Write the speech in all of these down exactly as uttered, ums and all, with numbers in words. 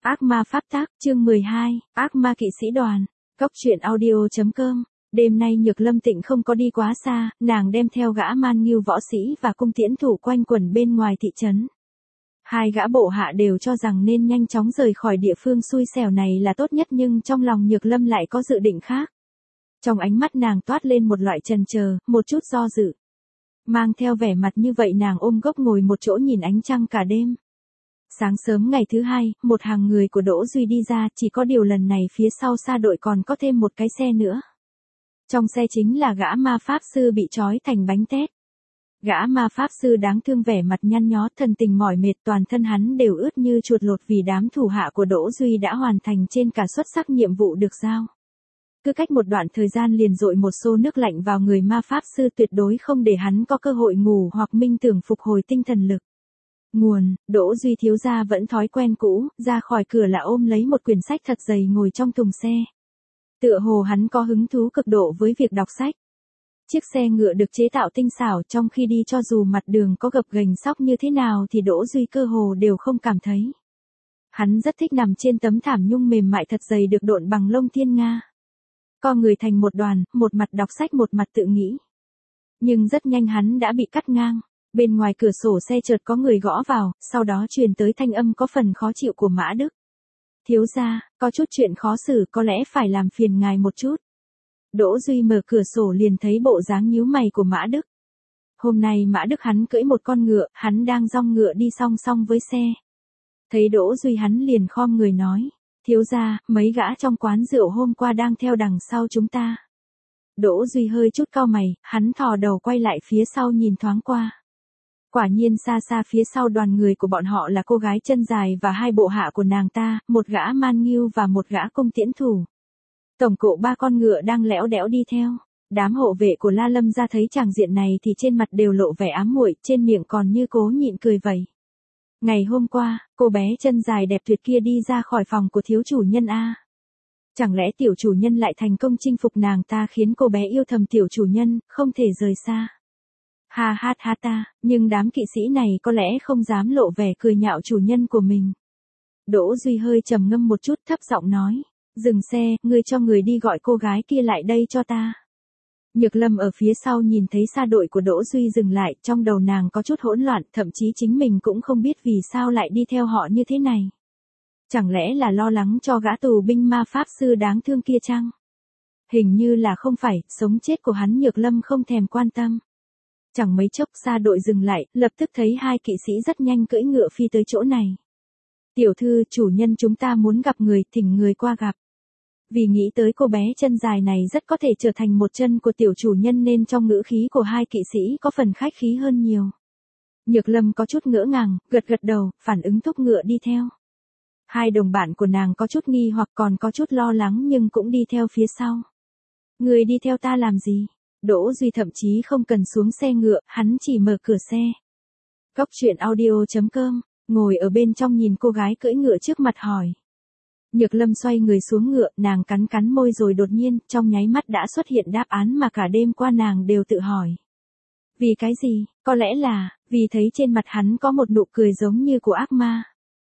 Ác ma pháp tác, chương mười hai, ác ma kỵ sĩ đoàn. Cốc truyện audio.com. Đêm nay Nhược Lâm Tịnh không có đi quá xa, nàng đem theo gã man nghiêu võ sĩ và cung tiễn thủ quanh quẩn bên ngoài thị trấn. Hai gã bộ hạ đều cho rằng nên nhanh chóng rời khỏi địa phương xui xẻo này là tốt nhất, nhưng trong lòng Nhược Lâm lại có dự định khác. Trong ánh mắt nàng toát lên một loại chần chờ, một chút do dự. Mang theo vẻ mặt như vậy, nàng ôm gốc ngồi một chỗ nhìn ánh trăng cả đêm. Sáng sớm ngày thứ hai, một hàng người của Đỗ Duy đi ra, chỉ có điều lần này phía sau xa đội còn có thêm một cái xe nữa. Trong xe chính là gã ma pháp sư bị trói thành bánh tét. Gã ma pháp sư đáng thương, vẻ mặt nhăn nhó, thần tình mỏi mệt, toàn thân hắn đều ướt như chuột lột vì đám thủ hạ của Đỗ Duy đã hoàn thành trên cả xuất sắc nhiệm vụ được giao. Cứ cách một đoạn thời gian liền dội một xô nước lạnh vào người ma pháp sư, tuyệt đối không để hắn có cơ hội ngủ hoặc minh tưởng phục hồi tinh thần lực. Nguồn, Đỗ Duy thiếu gia vẫn thói quen cũ, ra khỏi cửa là ôm lấy một quyển sách thật dày ngồi trong thùng xe. Tựa hồ hắn có hứng thú cực độ với việc đọc sách. Chiếc xe ngựa được chế tạo tinh xảo, trong khi đi cho dù mặt đường có gập ghềnh xóc như thế nào thì Đỗ Duy cơ hồ đều không cảm thấy. Hắn rất thích nằm trên tấm thảm nhung mềm mại thật dày được độn bằng lông thiên nga. Co người thành một đoàn, một mặt đọc sách một mặt tự nghĩ. Nhưng rất nhanh hắn đã bị cắt ngang. Bên ngoài cửa sổ xe chợt có người gõ vào, sau đó truyền tới thanh âm có phần khó chịu của Mã Đức. Thiếu gia, có chút chuyện khó xử, có lẽ phải làm phiền ngài một chút. Đỗ Duy mở cửa sổ liền thấy bộ dáng nhíu mày của Mã Đức. Hôm nay Mã Đức hắn cưỡi một con ngựa, hắn đang dong ngựa đi song song với xe. Thấy Đỗ Duy hắn liền khom người nói, thiếu gia, mấy gã trong quán rượu hôm qua đang theo đằng sau chúng ta. Đỗ Duy hơi chút cau mày, hắn thò đầu quay lại phía sau nhìn thoáng qua. Quả nhiên xa xa phía sau đoàn người của bọn họ là cô gái chân dài và hai bộ hạ của nàng ta, một gã man nghiêu và một gã cung tiễn thủ. Tổng cộng ba con ngựa đang lẽo đẽo đi theo. Đám hộ vệ của La Lâm ra thấy tràng diện này thì trên mặt đều lộ vẻ ám muội, trên miệng còn như cố nhịn cười vậy. Ngày hôm qua, cô bé chân dài đẹp tuyệt kia đi ra khỏi phòng của thiếu chủ nhân a. Chẳng lẽ tiểu chủ nhân lại thành công chinh phục nàng ta, khiến cô bé yêu thầm tiểu chủ nhân, không thể rời xa. Ha ha ha ta, nhưng đám kỵ sĩ này có lẽ không dám lộ vẻ cười nhạo chủ nhân của mình. Đỗ Duy hơi trầm ngâm một chút, thấp giọng nói, dừng xe, ngươi cho người đi gọi cô gái kia lại đây cho ta. Nhược Lâm ở phía sau nhìn thấy xa đội của Đỗ Duy dừng lại, trong đầu nàng có chút hỗn loạn, thậm chí chính mình cũng không biết vì sao lại đi theo họ như thế này. Chẳng lẽ là lo lắng cho gã tù binh ma pháp sư đáng thương kia chăng? Hình như là không phải, sống chết của hắn Nhược Lâm không thèm quan tâm. Chẳng mấy chốc xa đội dừng lại, lập tức thấy hai kỵ sĩ rất nhanh cưỡi ngựa phi tới chỗ này. Tiểu thư, chủ nhân chúng ta muốn gặp người, thỉnh người qua gặp. Vì nghĩ tới cô bé chân dài này rất có thể trở thành một chân của tiểu chủ nhân nên trong ngữ khí của hai kỵ sĩ có phần khách khí hơn nhiều. Nhược Lâm có chút ngỡ ngàng, gật gật đầu, phản ứng thúc ngựa đi theo. Hai đồng bạn của nàng có chút nghi hoặc còn có chút lo lắng nhưng cũng đi theo phía sau. Người đi theo ta làm gì? Đỗ Duy thậm chí không cần xuống xe ngựa, hắn chỉ mở cửa xe. Cốc truyện audio.com, ngồi ở bên trong nhìn cô gái cưỡi ngựa trước mặt hỏi. Nhược Lâm xoay người xuống ngựa, nàng cắn cắn môi rồi đột nhiên, trong nháy mắt đã xuất hiện đáp án mà cả đêm qua nàng đều tự hỏi. Vì cái gì? Có lẽ là, vì thấy trên mặt hắn có một nụ cười giống như của ác ma.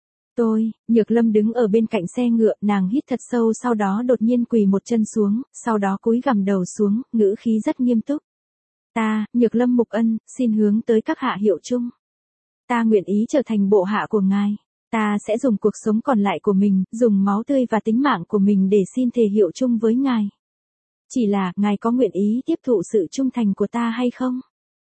Tôi, Nhược Lâm đứng ở bên cạnh xe ngựa, nàng hít thật sâu sau đó đột nhiên quỳ một chân xuống, sau đó cúi gằm đầu xuống, ngữ khí rất nghiêm túc. Ta, Nhược Lâm Mục Ân, xin hướng tới các hạ hiệu chung. Ta nguyện ý trở thành bộ hạ của ngài. Ta sẽ dùng cuộc sống còn lại của mình, dùng máu tươi và tính mạng của mình để xin thề hiệu chung với ngài. Chỉ là, ngài có nguyện ý tiếp thụ sự trung thành của ta hay không?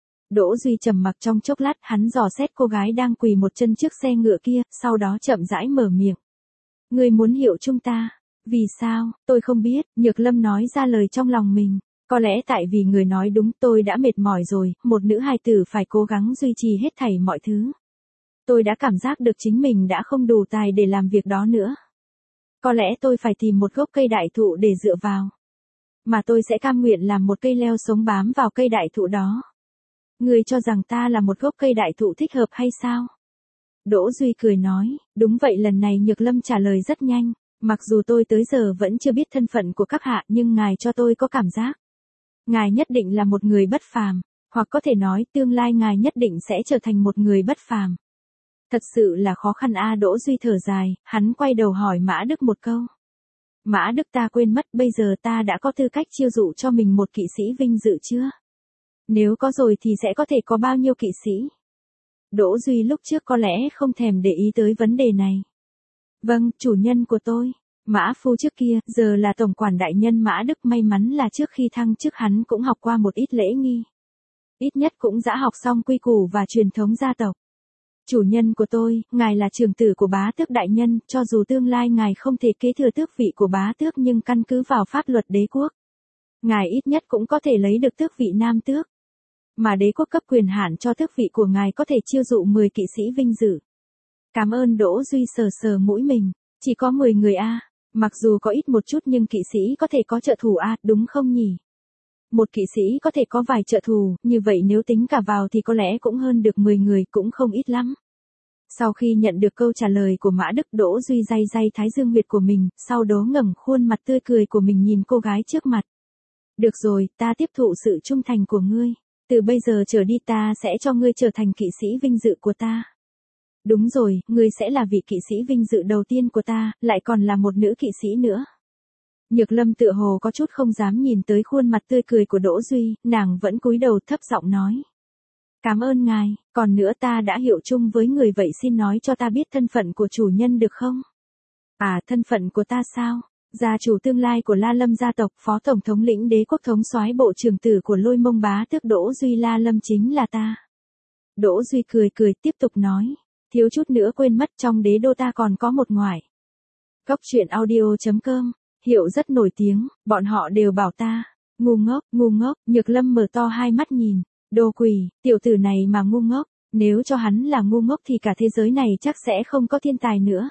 Đỗ Duy trầm mặc trong chốc lát, hắn dò xét cô gái đang quỳ một chân trước xe ngựa kia, sau đó chậm rãi mở miệng. Ngươi muốn hiệu chung ta? Vì sao? Tôi không biết, Nhược Lâm nói ra lời trong lòng mình. Có lẽ tại vì người nói đúng, tôi đã mệt mỏi rồi, một nữ hài tử phải cố gắng duy trì hết thảy mọi thứ. Tôi đã cảm giác được chính mình đã không đủ tài để làm việc đó nữa. Có lẽ tôi phải tìm một gốc cây đại thụ để dựa vào. Mà tôi sẽ cam nguyện làm một cây leo sống bám vào cây đại thụ đó. Ngươi cho rằng ta là một gốc cây đại thụ thích hợp hay sao? Đỗ Duy cười nói, đúng vậy. Lần này Nhược Lâm trả lời rất nhanh, mặc dù tôi tới giờ vẫn chưa biết thân phận của các hạ nhưng ngài cho tôi có cảm giác. Ngài nhất định là một người bất phàm, hoặc có thể nói tương lai ngài nhất định sẽ trở thành một người bất phàm. Thật sự là khó khăn a. Đỗ Duy thở dài, hắn quay đầu hỏi Mã Đức một câu. Mã Đức, ta quên mất, bây giờ ta đã có tư cách chiêu dụ cho mình một kỵ sĩ vinh dự chưa? Nếu có rồi thì sẽ có thể có bao nhiêu kỵ sĩ? Đỗ Duy lúc trước có lẽ không thèm để ý tới vấn đề này. Vâng, chủ nhân của tôi. Mã Phu trước kia, giờ là tổng quản đại nhân Mã Đức, may mắn là trước khi thăng chức hắn cũng học qua một ít lễ nghi. Ít nhất cũng đã học xong quy củ và truyền thống gia tộc. Chủ nhân của tôi, ngài là trưởng tử của bá tước đại nhân, cho dù tương lai ngài không thể kế thừa tước vị của bá tước nhưng căn cứ vào pháp luật đế quốc, ngài ít nhất cũng có thể lấy được tước vị nam tước. Mà đế quốc cấp quyền hạn cho tước vị của ngài có thể chiêu dụ mười kỵ sĩ vinh dự. Cảm ơn. Đỗ Duy sờ sờ mũi mình, chỉ có mười người a, mặc dù có ít một chút nhưng kỵ sĩ có thể có trợ thủ a, đúng không nhỉ? Một kỵ sĩ có thể có vài trợ thủ, như vậy nếu tính cả vào thì có lẽ cũng hơn được mười người, cũng không ít lắm. Sau khi nhận được câu trả lời của Mã Đức, Đỗ Duy day day thái dương huyệt của mình, sau đó ngẩng khuôn mặt tươi cười của mình nhìn cô gái trước mặt. Được rồi, ta tiếp thụ sự trung thành của ngươi. Từ bây giờ trở đi ta sẽ cho ngươi trở thành kỵ sĩ vinh dự của ta. Đúng rồi, ngươi sẽ là vị kỵ sĩ vinh dự đầu tiên của ta, lại còn là một nữ kỵ sĩ nữa. Nhược Lâm tựa hồ có chút không dám nhìn tới khuôn mặt tươi cười của Đỗ Duy, nàng vẫn cúi đầu thấp giọng nói. Cảm ơn ngài, còn nữa ta đã hiệu chung với người, vậy xin nói cho ta biết thân phận của chủ nhân được không? À, thân phận của ta sao? Gia chủ tương lai của La Lâm gia tộc, phó tổng thống lĩnh đế quốc, thống soái bộ trưởng tử của Lôi Mông bá tước Đỗ Duy La Lâm chính là ta. Đỗ Duy cười cười tiếp tục nói, thiếu chút nữa quên mất, trong đế đô ta còn có một ngoại. Cốc truyện audio chấm com, hiệu rất nổi tiếng, bọn họ đều bảo ta, ngu ngốc, ngu ngốc. Nhược Lâm mở to hai mắt nhìn, đồ quỷ, tiểu tử này mà ngu ngốc, nếu cho hắn là ngu ngốc thì cả thế giới này chắc sẽ không có thiên tài nữa.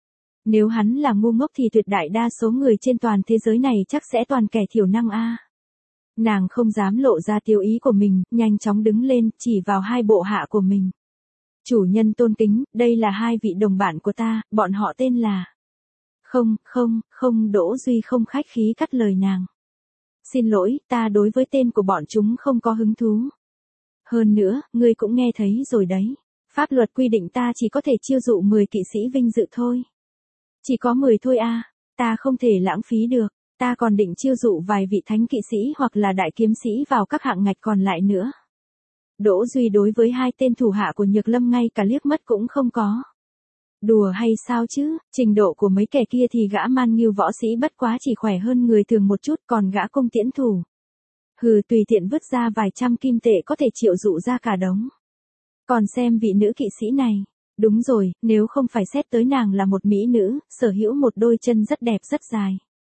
Nếu hắn là ngu ngốc thì tuyệt đại đa số người trên toàn thế giới này chắc sẽ toàn kẻ thiểu năng a. Nàng không dám lộ ra tiêu ý của mình, nhanh chóng đứng lên, chỉ vào hai bộ hạ của mình. Chủ nhân tôn kính, đây là hai vị đồng bạn của ta, bọn họ tên là... Không, không, không. Đỗ Duy không khách khí cắt lời nàng. Xin lỗi, ta đối với tên của bọn chúng không có hứng thú. Hơn nữa, ngươi cũng nghe thấy rồi đấy. Pháp luật quy định ta chỉ có thể chiêu dụ mười kỵ sĩ vinh dự thôi. Chỉ có mười thôi a, ta không thể lãng phí được, ta còn định chiêu dụ vài vị thánh kỵ sĩ hoặc là đại kiếm sĩ vào các hạng ngạch còn lại nữa. Đỗ Duy đối với hai tên thủ hạ của Nhược Lâm ngay cả liếc mắt cũng không có. Đùa hay sao chứ, trình độ của mấy kẻ kia thì gã man nghiêu võ sĩ bất quá chỉ khỏe hơn người thường một chút, còn gã cung tiễn thủ. Hừ, tùy tiện vứt ra vài trăm kim tệ có thể triệu dụ ra cả đống. Còn xem vị nữ kỵ sĩ này. Đúng rồi, nếu không phải xét tới nàng là một mỹ nữ, sở hữu một đôi chân rất đẹp rất dài.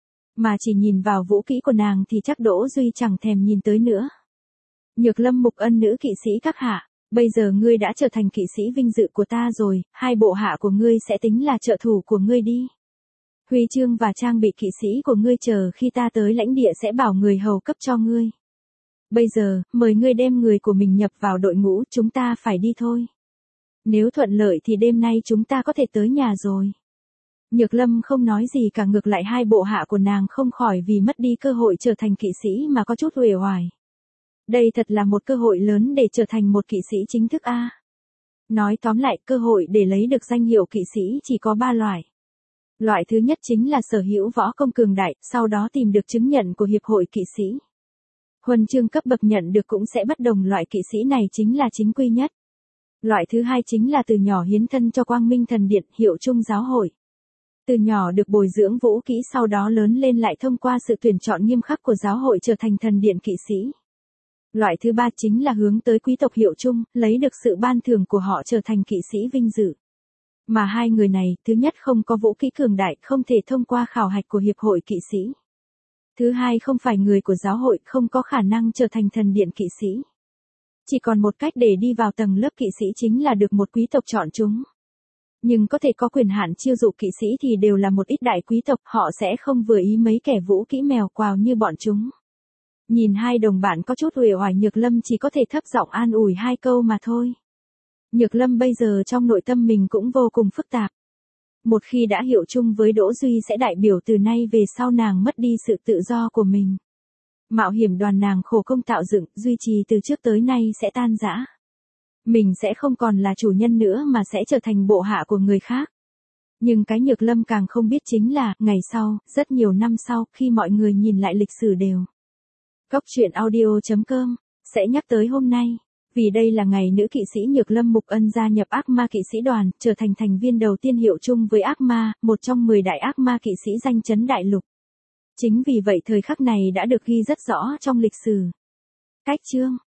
Mà chỉ nhìn vào vũ kỹ của nàng thì chắc Đỗ Duy chẳng thèm nhìn tới nữa. Nhược Lâm Mục Ân, nữ kỵ sĩ các hạ, bây giờ ngươi đã trở thành kỵ sĩ vinh dự của ta rồi, hai bộ hạ của ngươi sẽ tính là trợ thủ của ngươi đi. Huy chương và trang bị kỵ sĩ của ngươi chờ khi ta tới lãnh địa sẽ bảo người hầu cấp cho ngươi. Bây giờ, mời ngươi đem người của mình nhập vào đội ngũ, chúng ta phải đi thôi. Nếu thuận lợi thì đêm nay chúng ta có thể tới nhà rồi. Nhược Lâm không nói gì cả, ngược lại hai bộ hạ của nàng không khỏi vì mất đi cơ hội trở thành kỵ sĩ mà có chút uể oải. Đây thật là một cơ hội lớn để trở thành một kỵ sĩ chính thức a. Nói tóm lại, cơ hội để lấy được danh hiệu kỵ sĩ chỉ có ba loại. Loại thứ nhất chính là sở hữu võ công cường đại, sau đó tìm được chứng nhận của hiệp hội kỵ sĩ. Huân chương cấp bậc nhận được cũng sẽ bất đồng, loại kỵ sĩ này chính là chính quy nhất. Loại thứ hai chính là từ nhỏ hiến thân cho Quang Minh Thần Điện, hiệu chung giáo hội. Từ nhỏ được bồi dưỡng vũ kỹ, sau đó lớn lên lại thông qua sự tuyển chọn nghiêm khắc của giáo hội trở thành thần điện kỵ sĩ. Loại thứ ba chính là hướng tới quý tộc hiệu chung, lấy được sự ban thưởng của họ trở thành kỵ sĩ vinh dự. Mà hai người này, thứ nhất không có vũ kỹ cường đại, không thể thông qua khảo hạch của hiệp hội kỵ sĩ. Thứ hai không phải người của giáo hội, không có khả năng trở thành thần điện kỵ sĩ. Chỉ còn một cách để đi vào tầng lớp kỵ sĩ chính là được một quý tộc chọn chúng. Nhưng có thể có quyền hạn chiêu dụ kỵ sĩ thì đều là một ít đại quý tộc, họ sẽ không vừa ý mấy kẻ vũ kỹ mèo quào như bọn chúng. Nhìn hai đồng bạn có chút uể oải, Nhược Lâm chỉ có thể thấp giọng an ủi hai câu mà thôi. Nhược Lâm bây giờ trong nội tâm mình cũng vô cùng phức tạp. Một khi đã hiệu chung với Đỗ Duy sẽ đại biểu từ nay về sau nàng mất đi sự tự do của mình. Mạo hiểm đoàn nàng khổ công tạo dựng, duy trì từ trước tới nay sẽ tan rã. Mình sẽ không còn là chủ nhân nữa mà sẽ trở thành bộ hạ của người khác. Nhưng cái Nhược Lâm càng không biết chính là, ngày sau, rất nhiều năm sau, khi mọi người nhìn lại lịch sử đều. Góc truyện audio chấm com sẽ nhắc tới hôm nay, vì đây là ngày nữ kỵ sĩ Nhược Lâm Mục Ân gia nhập ác ma kỵ sĩ đoàn, trở thành thành viên đầu tiên hiệu chung với ác ma, một trong mười đại ác ma kỵ sĩ danh chấn đại lục. Chính vì vậy thời khắc này đã được ghi rất rõ trong lịch sử. Cách chương